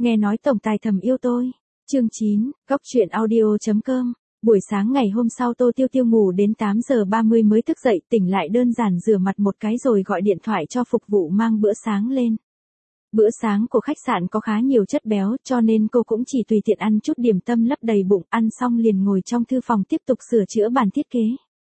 Nghe nói tổng tài thầm yêu tôi. Chương 9, Góc truyện audio.com. Buổi sáng ngày hôm sau Tô Tiêu Tiêu ngủ đến 8 giờ 30 mới thức dậy, tỉnh lại đơn giản rửa mặt một cái rồi gọi điện thoại cho phục vụ mang bữa sáng lên. Bữa sáng của khách sạn có khá nhiều chất béo cho nên cô cũng chỉ tùy tiện ăn chút điểm tâm lấp đầy bụng, ăn xong liền ngồi trong thư phòng tiếp tục sửa chữa bản thiết kế.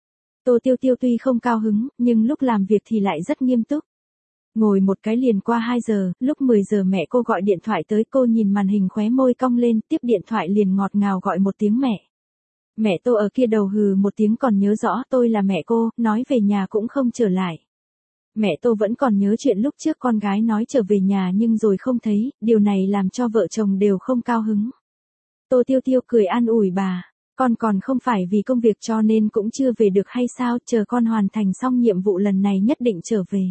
Tô Tiêu Tiêu tuy không cao hứng, nhưng lúc làm việc thì lại rất nghiêm túc. Ngồi một cái liền qua 2 giờ, lúc 10 giờ mẹ cô gọi điện thoại tới, cô nhìn màn hình khóe môi cong lên, tiếp điện thoại liền ngọt ngào gọi một tiếng mẹ. Mẹ Tô ở kia đầu hừ một tiếng còn nhớ rõ tôi là mẹ cô, nói về nhà cũng không trở lại. Mẹ Tô vẫn còn nhớ chuyện lúc trước con gái nói trở về nhà nhưng rồi không thấy, điều này làm cho vợ chồng đều không cao hứng. Tô Tiêu Tiêu cười an ủi bà, con còn không phải vì công việc cho nên cũng chưa về được hay sao, chờ con hoàn thành xong nhiệm vụ lần này nhất định trở về.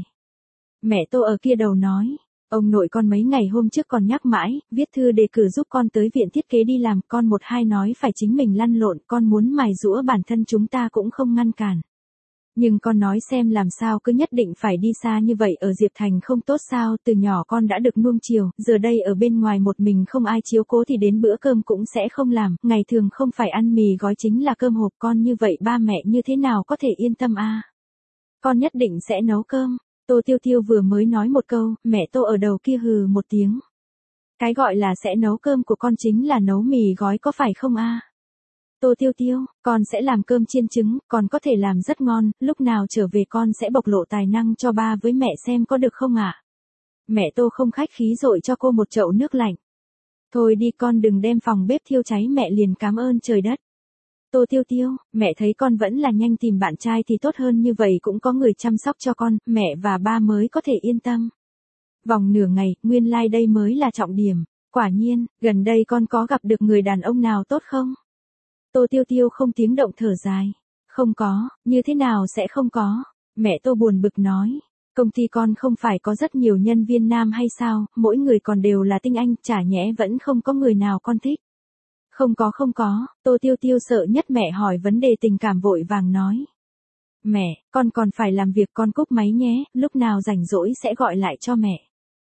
Mẹ Tô ở kia đầu nói, ông nội con mấy ngày hôm trước còn nhắc mãi, viết thư đề cử giúp con tới viện thiết kế đi làm, con một hai nói phải chính mình lăn lộn, con muốn mài giũa bản thân chúng ta cũng không ngăn cản. Nhưng con nói xem làm sao cứ nhất định phải đi xa như vậy, ở Diệp Thành không tốt sao, từ nhỏ con đã được nuông chiều, giờ đây ở bên ngoài một mình không ai chiếu cố thì đến bữa cơm cũng sẽ không làm, ngày thường không phải ăn mì gói chính là cơm hộp, con như vậy ba mẹ như thế nào có thể yên tâm a? Con nhất định sẽ nấu cơm. Tô Tiêu Tiêu vừa mới nói một câu, mẹ Tô ở đầu kia hừ một tiếng. Cái gọi là sẽ nấu cơm của con chính là nấu mì gói có phải không a? Tô Tiêu Tiêu, con sẽ làm cơm chiên trứng, con có thể làm rất ngon, lúc nào trở về con sẽ bộc lộ tài năng cho ba với mẹ xem có được không ạ? Mẹ Tô không khách khí dội cho cô một chậu nước lạnh. Thôi đi con đừng đem phòng bếp thiêu cháy, mẹ liền cảm ơn trời đất. Tô Tiêu Tiêu, mẹ thấy con vẫn là nhanh tìm bạn trai thì tốt hơn, như vậy cũng có người chăm sóc cho con, mẹ và ba mới có thể yên tâm. Vòng nửa ngày, nguyên lai đây mới là trọng điểm. Quả nhiên, gần đây con có gặp được người đàn ông nào tốt không? Tô Tiêu Tiêu không tiếng động thở dài. Không có, như thế nào sẽ không có? Mẹ Tô buồn bực nói. Công ty con không phải có rất nhiều nhân viên nam hay sao, mỗi người còn đều là tinh anh, chả nhẽ vẫn không có người nào con thích. Không có, Tô Tiêu Tiêu sợ nhất mẹ hỏi vấn đề tình cảm vội vàng nói. Mẹ, con còn phải làm việc, con cúp máy nhé, lúc nào rảnh rỗi sẽ gọi lại cho mẹ.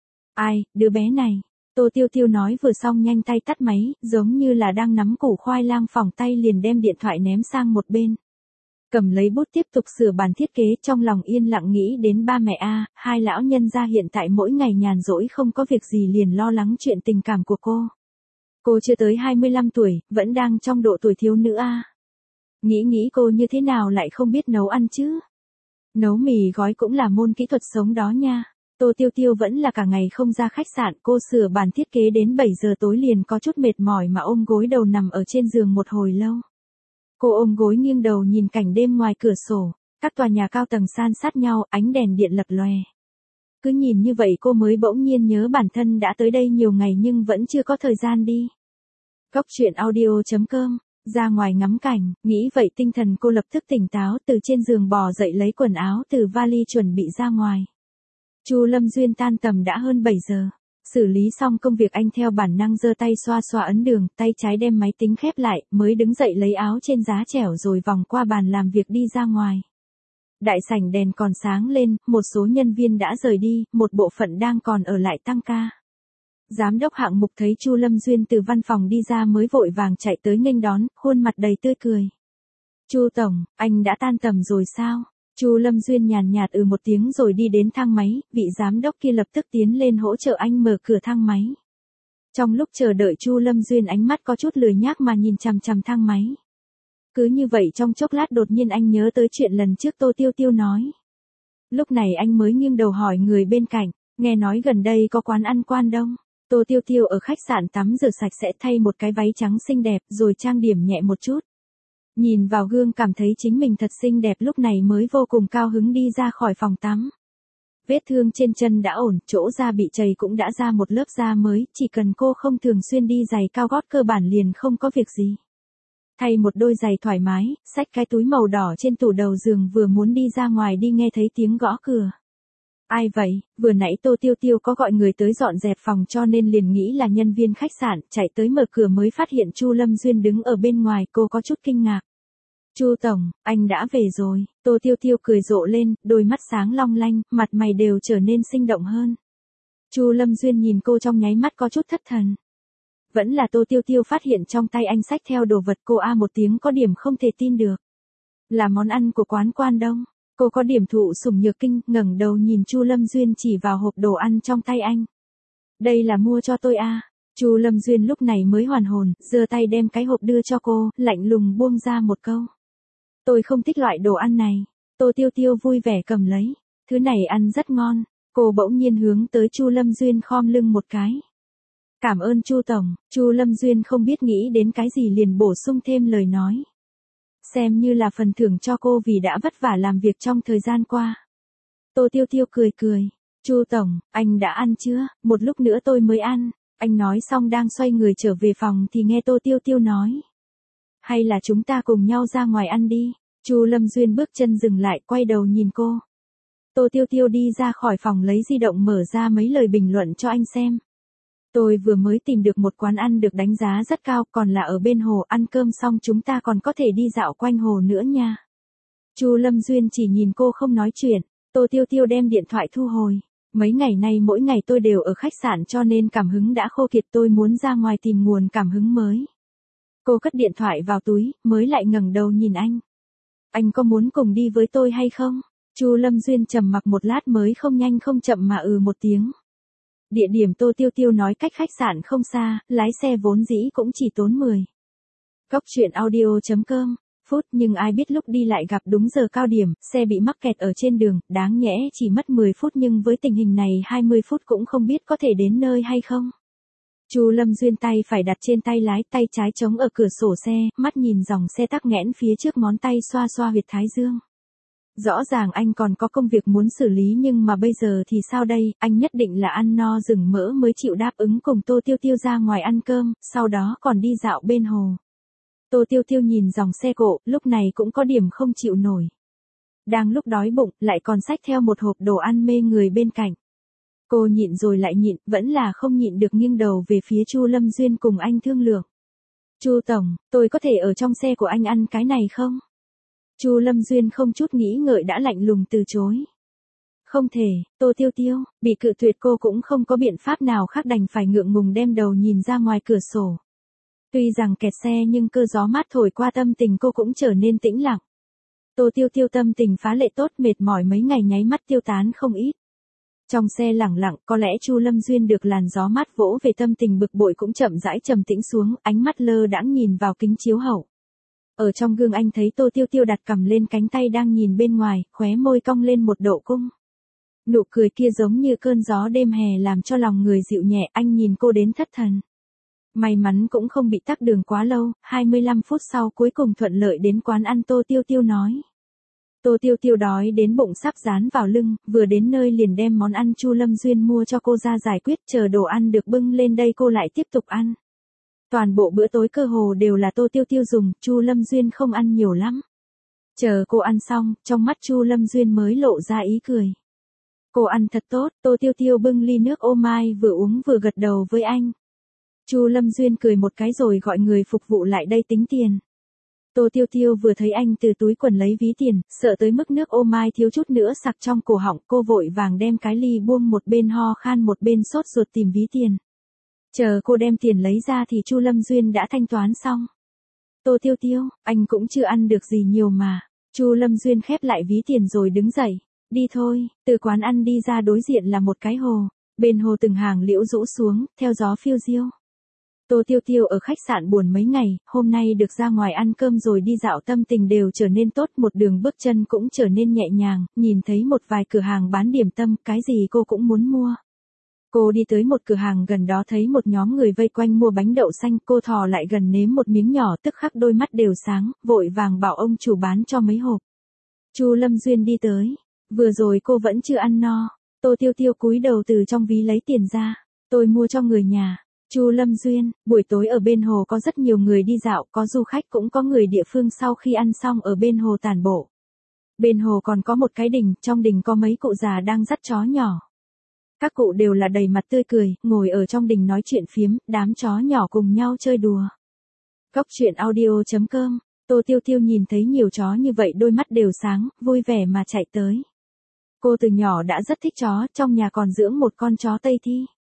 Ai, đứa bé này. Tô Tiêu Tiêu nói vừa xong nhanh tay tắt máy, giống như là đang nắm củ khoai lang phỏng tay liền đem điện thoại ném sang một bên. Cầm lấy bút tiếp tục sửa bản thiết kế, trong lòng yên lặng nghĩ đến ba mẹ a, hai lão nhân gia hiện tại mỗi ngày nhàn rỗi không có việc gì liền lo lắng chuyện tình cảm của cô. Cô chưa tới 25 tuổi, vẫn đang trong độ tuổi thiếu nữ a. Nghĩ cô như thế nào lại không biết nấu ăn chứ? Nấu mì gói cũng là môn kỹ thuật sống đó nha. Tô Tiêu Tiêu vẫn là cả ngày không ra khách sạn, cô sửa bản thiết kế đến 7 giờ tối liền có chút mệt mỏi mà ôm gối đầu nằm ở trên giường một hồi lâu. Cô ôm gối nghiêng đầu nhìn cảnh đêm ngoài cửa sổ, các tòa nhà cao tầng san sát nhau, ánh đèn điện lập lòe. Cứ nhìn như vậy cô mới bỗng nhiên nhớ bản thân đã tới đây nhiều ngày nhưng vẫn chưa có thời gian đi. Góc truyện audio.com, ra ngoài ngắm cảnh, nghĩ vậy tinh thần cô lập tức tỉnh táo, từ trên giường bò dậy lấy quần áo từ vali chuẩn bị ra ngoài. Chu Lâm Duyên tan tầm đã hơn 7 giờ. Xử lý xong công việc anh theo bản năng giơ tay xoa xoa ấn đường, tay trái đem máy tính khép lại, mới đứng dậy lấy áo trên giá trẻo rồi vòng qua bàn làm việc đi ra ngoài. Đại sảnh đèn còn sáng lên, một số nhân viên đã rời đi, một bộ phận đang còn ở lại tăng ca. Giám đốc hạng mục thấy Chu Lâm Duyên từ văn phòng đi ra mới vội vàng chạy tới nghênh đón, khuôn mặt đầy tươi cười. Chu tổng, anh đã tan tầm rồi sao? Chu Lâm Duyên nhàn nhạt một tiếng rồi đi đến thang máy, vị giám đốc kia lập tức tiến lên hỗ trợ anh mở cửa thang máy. Trong lúc chờ đợi Chu Lâm Duyên ánh mắt có chút lười nhác mà nhìn chằm chằm thang máy. Cứ như vậy trong chốc lát đột nhiên anh nhớ tới chuyện lần trước Tô Tiêu Tiêu nói. Lúc này anh mới nghiêng đầu hỏi người bên cạnh, nghe nói gần đây có quán ăn Quan Đông. Tô Tiêu Tiêu ở khách sạn tắm rửa sạch sẽ, thay một cái váy trắng xinh đẹp rồi trang điểm nhẹ một chút. Nhìn vào gương cảm thấy chính mình thật xinh đẹp, lúc này mới vô cùng cao hứng đi ra khỏi phòng tắm. Vết thương trên chân đã ổn, chỗ da bị trầy cũng đã ra một lớp da mới, chỉ cần cô không thường xuyên đi giày cao gót cơ bản liền không có việc gì. Thay một đôi giày thoải mái, xách cái túi màu đỏ trên tủ đầu giường vừa muốn đi ra ngoài đi nghe thấy tiếng gõ cửa. Ai vậy? Vừa nãy Tô Tiêu Tiêu có gọi người tới dọn dẹp phòng cho nên liền nghĩ là nhân viên khách sạn, chạy tới mở cửa mới phát hiện Chu Lâm Duyên đứng ở bên ngoài, cô có chút kinh ngạc. Chu tổng, anh đã về rồi. Tô Tiêu Tiêu cười rộ lên, đôi mắt sáng long lanh, mặt mày đều trở nên sinh động hơn. Chu Lâm Duyên nhìn cô trong nháy mắt có chút thất thần. Vẫn là Tô Tiêu Tiêu phát hiện trong tay anh xách theo đồ vật, cô a một tiếng có điểm không thể tin được. Là món ăn của quán Quan Đông. Cô có điểm thụ sủng nhược kinh, ngẩng đầu nhìn Chu Lâm Duyên chỉ vào hộp đồ ăn trong tay anh. Đây là mua cho tôi a. Chu Lâm Duyên lúc này mới hoàn hồn, giơ tay đem cái hộp đưa cho cô, lạnh lùng buông ra một câu. Tôi không thích loại đồ ăn này. Tô Tiêu Tiêu vui vẻ cầm lấy. Thứ này ăn rất ngon. Cô bỗng nhiên hướng tới Chu Lâm Duyên khom lưng một cái. Cảm ơn Chu tổng. Chu Lâm Duyên không biết nghĩ đến cái gì liền bổ sung thêm lời nói. Xem như là phần thưởng cho cô vì đã vất vả làm việc trong thời gian qua. Tô Tiêu Tiêu cười cười. Chu tổng, anh đã ăn chưa? Một lúc nữa tôi mới ăn. Anh nói xong đang xoay người trở về phòng thì nghe Tô Tiêu Tiêu nói. Hay là chúng ta cùng nhau ra ngoài ăn đi. Chu Lâm Duyên bước chân dừng lại, quay đầu nhìn cô. Tô Tiêu Tiêu đi ra khỏi phòng lấy di động mở ra mấy lời bình luận cho anh xem. Tôi vừa mới tìm được một quán ăn được đánh giá rất cao, còn là ở bên hồ, ăn cơm xong chúng ta còn có thể đi dạo quanh hồ nữa nha. Chu Lâm Duyên chỉ nhìn cô không nói chuyện. Tô Tiêu Tiêu đem điện thoại thu hồi. Mấy ngày nay mỗi ngày tôi đều ở khách sạn cho nên cảm hứng đã khô kiệt, tôi muốn ra ngoài tìm nguồn cảm hứng mới. Cô cất điện thoại vào túi, mới lại ngẩng đầu nhìn anh. Anh có muốn cùng đi với tôi hay không? Chu Lâm Duyên trầm mặc một lát mới không nhanh không chậm mà một tiếng. Địa điểm Tô Tiêu Tiêu nói cách khách sạn không xa, lái xe vốn dĩ cũng chỉ tốn 10. Góc truyện audio.com phút, nhưng ai biết lúc đi lại gặp đúng giờ cao điểm, xe bị mắc kẹt ở trên đường, đáng nhẽ chỉ mất 10 phút nhưng với tình hình này 20 phút cũng không biết có thể đến nơi hay không. Chu Lâm Duyên tay phải đặt trên tay lái, tay trái chống ở cửa sổ xe, mắt nhìn dòng xe tắc nghẽn phía trước, ngón tay xoa xoa huyệt thái dương. Rõ ràng anh còn có công việc muốn xử lý nhưng mà bây giờ thì sao đây, anh nhất định là ăn no rừng mỡ mới chịu đáp ứng cùng Tô Tiêu Tiêu ra ngoài ăn cơm, sau đó còn đi dạo bên hồ. Tô Tiêu Tiêu nhìn dòng xe cộ, lúc này cũng có điểm không chịu nổi. Đang lúc đói bụng, lại còn xách theo một hộp đồ ăn mê người bên cạnh. Cô nhịn rồi lại nhịn, vẫn là không nhịn được nghiêng đầu về phía Chu Lâm Duyên cùng anh thương lượng. Chu tổng, tôi có thể ở trong xe của anh ăn cái này không? Chu Lâm Duyên không chút nghĩ ngợi đã lạnh lùng từ chối. Không thể. Tô Tiêu Tiêu, bị cự tuyệt cô cũng không có biện pháp nào khác, đành phải ngượng ngùng đem đầu nhìn ra ngoài cửa sổ. Tuy rằng kẹt xe nhưng cơn gió mát thổi qua, tâm tình cô cũng trở nên tĩnh lặng. Tô Tiêu Tiêu tâm tình phá lệ tốt, mệt mỏi mấy ngày nháy mắt tiêu tán không ít. Trong xe lẳng lặng, có lẽ Chu Lâm Duyên được làn gió mát vỗ về, tâm tình bực bội cũng chậm rãi trầm tĩnh xuống, ánh mắt lơ đãng nhìn vào kính chiếu hậu. Ở trong gương anh thấy Tô Tiêu Tiêu đặt cằm lên cánh tay đang nhìn bên ngoài, khóe môi cong lên một độ cung. Nụ cười kia giống như cơn gió đêm hè làm cho lòng người dịu nhẹ, anh nhìn cô đến thất thần. May mắn cũng không bị tắc đường quá lâu, 25 phút sau cuối cùng thuận lợi đến quán ăn. Tô Tiêu Tiêu nói. Tô Tiêu Tiêu đói đến bụng sắp dán vào lưng, vừa đến nơi liền đem món ăn Chu Lâm Duyên mua cho cô ra giải quyết, chờ đồ ăn được bưng lên đây cô lại tiếp tục ăn. Toàn bộ bữa tối cơ hồ đều là Tô Tiêu Tiêu dùng, Chu Lâm Duyên không ăn nhiều lắm. Chờ cô ăn xong, trong mắt Chu Lâm Duyên mới lộ ra ý cười. Cô ăn thật tốt. Tô Tiêu Tiêu bưng ly nước ô mai vừa uống vừa gật đầu với anh. Chu Lâm Duyên cười một cái rồi gọi người phục vụ lại đây tính tiền. Tô Tiêu Tiêu vừa thấy anh từ túi quần lấy ví tiền, sợ tới mức nước ô mai thiếu chút nữa sặc trong cổ họng, cô vội vàng đem cái ly buông, một bên ho khan một bên sốt ruột tìm ví tiền. Chờ cô đem tiền lấy ra thì Chu Lâm Duyên đã thanh toán xong. Tô Tiêu Tiêu, anh cũng chưa ăn được gì nhiều mà. Chu Lâm Duyên khép lại ví tiền rồi đứng dậy. Đi thôi. Từ quán ăn đi ra đối diện là một cái hồ. Bên hồ từng hàng liễu rũ xuống, theo gió phiêu diêu. Tô Tiêu Tiêu ở khách sạn buồn mấy ngày, hôm nay được ra ngoài ăn cơm rồi đi dạo, tâm tình đều trở nên tốt, một đường bước chân cũng trở nên nhẹ nhàng, nhìn thấy một vài cửa hàng bán điểm tâm, cái gì cô cũng muốn mua. Cô đi tới một cửa hàng gần đó thấy một nhóm người vây quanh mua bánh đậu xanh, cô thò lại gần nếm một miếng nhỏ, tức khắc đôi mắt đều sáng, vội vàng bảo ông chủ bán cho mấy hộp. Chu Lâm Duyên đi tới, vừa rồi cô vẫn chưa ăn no. Tô Tiêu Tiêu cúi đầu từ trong ví lấy tiền ra. Tôi mua cho người nhà. Chu Lâm Duyên, buổi tối ở bên hồ có rất nhiều người đi dạo, có du khách cũng có người địa phương sau khi ăn xong ở bên hồ tản bộ. Bên hồ còn có một cái đình, trong đình có mấy cụ già đang dắt chó nhỏ. Các cụ đều là đầy mặt tươi cười, ngồi ở trong đình nói chuyện phiếm, đám chó nhỏ cùng nhau chơi đùa. Góc truyện audio.com, Tô Tiêu Tiêu nhìn thấy nhiều chó như vậy đôi mắt đều sáng, vui vẻ mà chạy tới. Cô từ nhỏ đã rất thích chó, trong nhà còn dưỡng một con chó Tây Thi.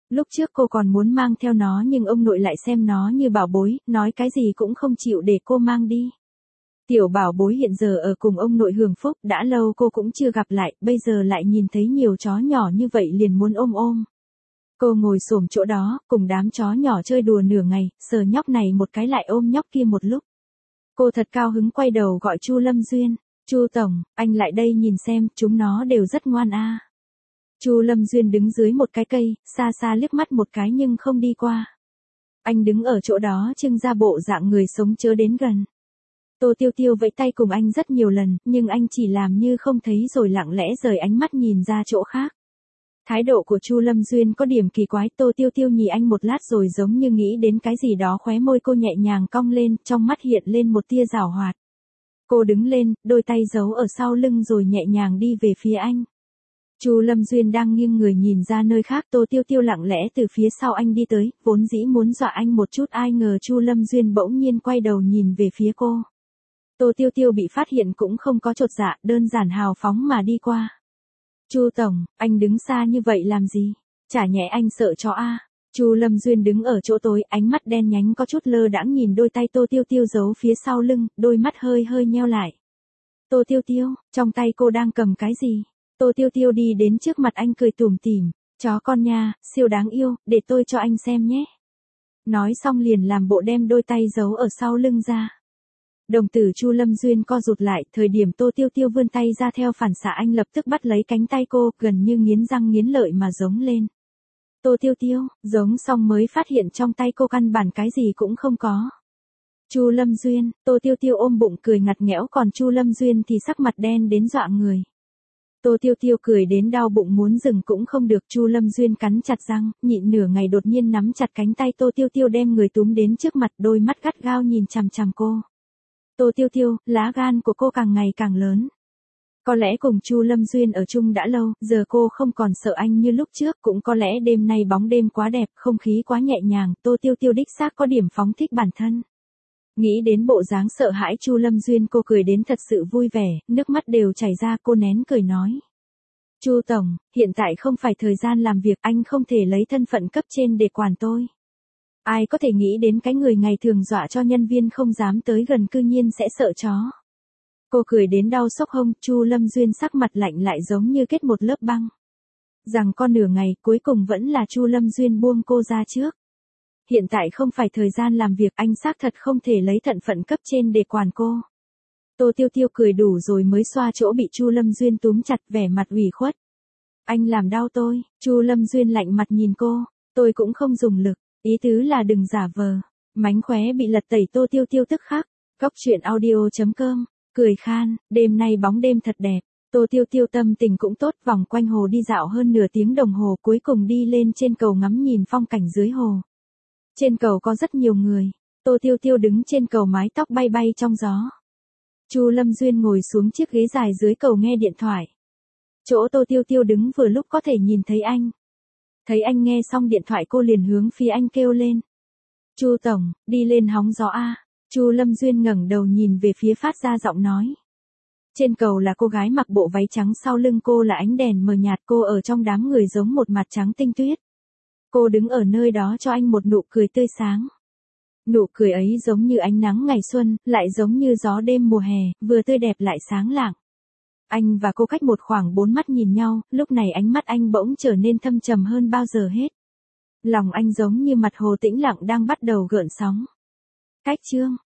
Lúc trước cô còn muốn mang theo nó nhưng ông nội lại xem nó như bảo bối, nói cái gì cũng không chịu để cô mang đi. Tiểu bảo bối hiện giờ ở cùng ông nội hưởng phúc, đã lâu cô cũng chưa gặp lại, bây giờ lại nhìn thấy nhiều chó nhỏ như vậy liền muốn ôm ôm. Cô ngồi xổm chỗ đó, cùng đám chó nhỏ chơi đùa nửa ngày, sờ nhóc này một cái lại ôm nhóc kia một lúc. Cô thật cao hứng quay đầu gọi Chu Lâm Duyên, Chu tổng, anh lại đây nhìn xem, chúng nó đều rất ngoan a. Chu Lâm Duyên đứng dưới một cái cây, xa xa liếc mắt một cái nhưng không đi qua. Anh đứng ở chỗ đó trưng ra bộ dạng người sống chớ đến gần. Tô Tiêu Tiêu vẫy tay cùng anh rất nhiều lần, nhưng anh chỉ làm như không thấy rồi lặng lẽ rời ánh mắt nhìn ra chỗ khác. Thái độ của Chu Lâm Duyên có điểm kỳ quái, Tô Tiêu Tiêu nhìn anh một lát rồi giống như nghĩ đến cái gì đó, khóe môi cô nhẹ nhàng cong lên, trong mắt hiện lên một tia giảo hoạt. Cô đứng lên, đôi tay giấu ở sau lưng rồi nhẹ nhàng đi về phía anh. Chu Lâm Duyên đang nghiêng người nhìn ra nơi khác, Tô Tiêu Tiêu lặng lẽ từ phía sau anh đi tới, vốn dĩ muốn dọa anh một chút, ai ngờ Chu Lâm Duyên bỗng nhiên quay đầu nhìn về phía cô. Tô Tiêu Tiêu bị phát hiện cũng không có chột dạ, đơn giản hào phóng mà đi qua. Chu tổng, anh đứng xa như vậy làm gì? Chả nhẽ anh sợ chó a? Chu Lâm Duyên đứng ở chỗ tối, ánh mắt đen nhánh có chút lơ đãng nhìn đôi tay Tô Tiêu Tiêu giấu phía sau lưng, đôi mắt hơi hơi nheo lại. Tô Tiêu Tiêu, trong tay cô đang cầm cái gì? Tô Tiêu Tiêu đi đến trước mặt anh cười tủm tỉm, chó con nha, siêu đáng yêu, để tôi cho anh xem nhé. Nói xong liền làm bộ đem đôi tay giấu ở sau lưng ra. Đồng tử Chu Lâm Duyên co rụt lại, thời điểm Tô Tiêu Tiêu vươn tay ra theo phản xạ anh lập tức bắt lấy cánh tay cô, gần như nghiến răng nghiến lợi mà giống lên. Tô Tiêu Tiêu, giống xong mới phát hiện trong tay cô căn bản cái gì cũng không có. Chu Lâm Duyên, Tô Tiêu Tiêu ôm bụng cười ngặt nghẽo, còn Chu Lâm Duyên thì sắc mặt đen đến dọa người. Tô Tiêu Tiêu cười đến đau bụng muốn dừng cũng không được, Chu Lâm Duyên cắn chặt răng, nhịn nửa ngày đột nhiên nắm chặt cánh tay Tô Tiêu Tiêu đem người túm đến trước mặt, đôi mắt gắt gao nhìn chằm chằm cô. Tô Tiêu Tiêu, lá gan của cô càng ngày càng lớn. Có lẽ cùng Chu Lâm Duyên ở chung đã lâu, giờ cô không còn sợ anh như lúc trước, cũng có lẽ đêm nay bóng đêm quá đẹp, không khí quá nhẹ nhàng, Tô Tiêu Tiêu đích xác có điểm phóng thích bản thân. Nghĩ đến bộ dáng sợ hãi Chu Lâm Duyên, cô cười đến thật sự vui vẻ, nước mắt đều chảy ra, cô nén cười nói. Chu tổng, hiện tại không phải thời gian làm việc, anh không thể lấy thân phận cấp trên để quản tôi. Ai có thể nghĩ đến cái người ngày thường dọa cho nhân viên không dám tới gần cư nhiên sẽ sợ chó. Cô cười đến đau xốc hông, Chu Lâm Duyên sắc mặt lạnh lại giống như kết một lớp băng. Rằng con nửa ngày, cuối cùng vẫn là Chu Lâm Duyên buông cô ra trước. Hiện tại không phải thời gian làm việc, anh xác thật không thể lấy thân phận cấp trên để quản cô. Tô Tiêu Tiêu cười đủ rồi mới xoa chỗ bị Chu Lâm Duyên túm chặt, vẻ mặt ủy khuất. Anh làm đau tôi. Chu Lâm Duyên lạnh mặt nhìn cô, tôi cũng không dùng lực, ý tứ là đừng giả vờ. Mánh khóe bị lật tẩy, Tô Tiêu Tiêu tức khắc. Góc truyện audio.com, cười khan, đêm nay bóng đêm thật đẹp. Tô Tiêu Tiêu tâm tình cũng tốt, vòng quanh hồ đi dạo hơn nửa tiếng đồng hồ, cuối cùng đi lên trên cầu ngắm nhìn phong cảnh dưới hồ. Trên cầu có rất nhiều người, Tô Tiêu Tiêu đứng trên cầu, mái tóc bay bay trong gió. Chu Lâm Duyên ngồi xuống chiếc ghế dài dưới cầu nghe điện thoại. Chỗ Tô Tiêu Tiêu đứng vừa lúc có thể nhìn thấy anh. Thấy anh nghe xong điện thoại, cô liền hướng phía anh kêu lên. Chu tổng, đi lên hóng gió a. Chu Lâm Duyên ngẩng đầu nhìn về phía phát ra giọng nói. Trên cầu là cô gái mặc bộ váy trắng, sau lưng cô là ánh đèn mờ nhạt, cô ở trong đám người giống một mặt trắng tinh tuyết. Cô đứng ở nơi đó cho anh một nụ cười tươi sáng. Nụ cười ấy giống như ánh nắng ngày xuân, lại giống như gió đêm mùa hè, vừa tươi đẹp lại sáng lạng. Anh và cô cách một khoảng 4 mắt nhìn nhau, lúc này ánh mắt anh bỗng trở nên thâm trầm hơn bao giờ hết. Lòng anh giống như mặt hồ tĩnh lặng đang bắt đầu gợn sóng. Cách chương